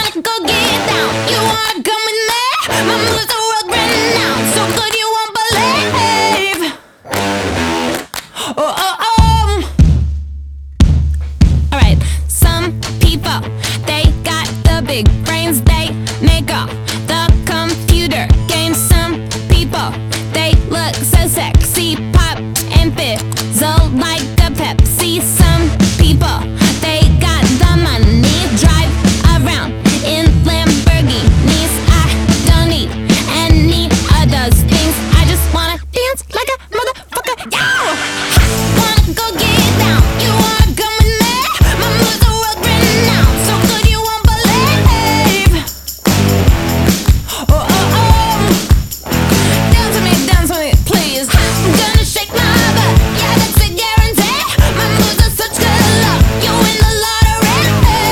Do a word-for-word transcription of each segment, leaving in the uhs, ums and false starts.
wanna go get down? You wanna come with me? My moves are world renowned, so good you won't believe. Oh, oh, oh. Alright, some people, they got the big brains, they make all the computer games. Some people, they look so sexy, pop and fizzle like a Pepsi. Some people, they got the money, drive around in Lamborghinis. I don't need any of those things, I just wanna dance like a motherfucker. Yo! Wanna go get down? You wanna come with me? My moves are world renowned, so good you won't believe. Oh, oh, oh. Dance with me, dance with me, please. I'm gonna shake my butt, yeah, that's a guarantee. My moves are such good luck, you win the lottery.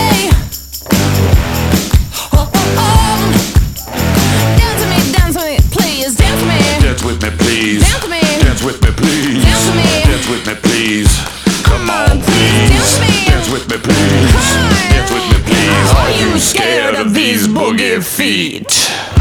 Oh, oh, oh. Dance with me, dance with me, please. Dance with me. Dance with me, please. Dance with me. Dance with me, please. Dance with me. Dance with me, please. Come on, please. Dance with me. Dance with me, please. Come on. Dance with me, please. Are you scared of these boogie feet?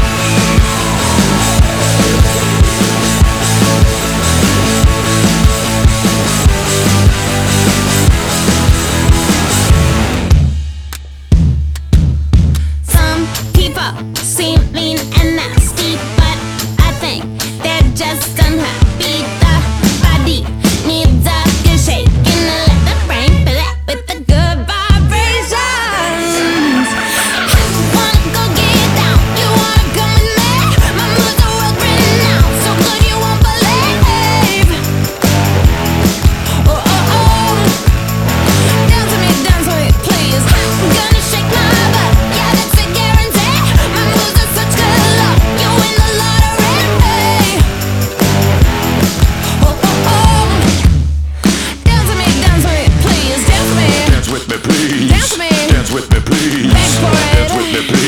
Some people seem mean and nasty, but I think they're just unhappy. The body needs a good shake and let the brain fill it with the good vibrations. Wanna go get down? You wanna come with me? My moves are world renowned, so good you won't believe. Oh, oh, oh. Dance with me, dance with me, please. I'm gonna shake my butt, yeah, that's a guarantee. My moves are such good luck, you win the lottery. Oh, oh, oh. Dance with me, dance with me, please. Dance with me. Dance with me, please. Dance with me. Dance with me, please. Beg for it. Dance with me, please.